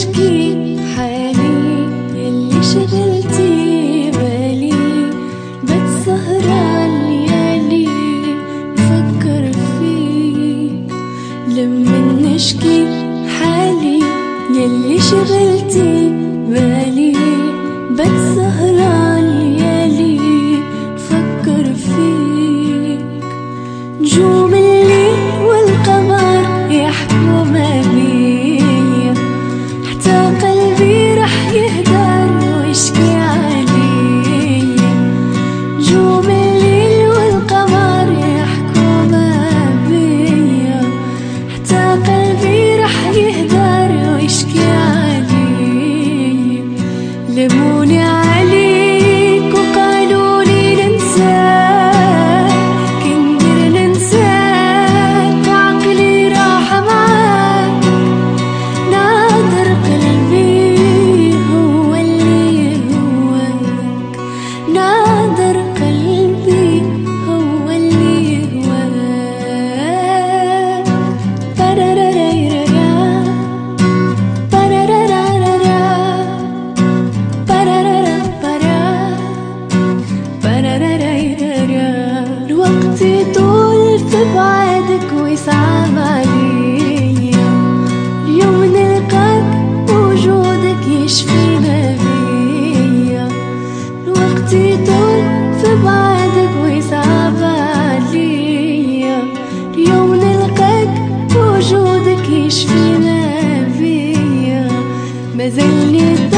نشكي حالي يلي شغلتي بالي، بتسهر عالليالي نفكر فيك. لما نشكي حالي يلي شغلتي بالي، بتسهر عالليالي نفكر فيك. نجوم الليل والقمر يحكوا ما بيا، حتى قلبي رح يهدر ويشكي عليا. نجوم الليل والقمر يحكوا ما بيا، حتى قلبي رح يهدر ويشكي عليا. لموني عليك وقالوا لي ننساك، كندر ننساك وعقلي راح معاك. نادر قلبي هو اللي هواك، نادر قلبي هو اللي هواك. بررريررا برررررا الوقت يطول في بعدك ويصعب عليا، اليوم نلقاك وجودك يشفي ما بيا. الوقت يطول في بعدك ويصعب عليا، اليوم نلقاك وجودك يشفي ما بيا. مازالني